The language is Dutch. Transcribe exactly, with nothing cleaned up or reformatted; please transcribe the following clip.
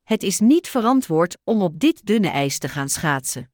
Het is niet verantwoord om op dit dunne ijs te gaan schaatsen.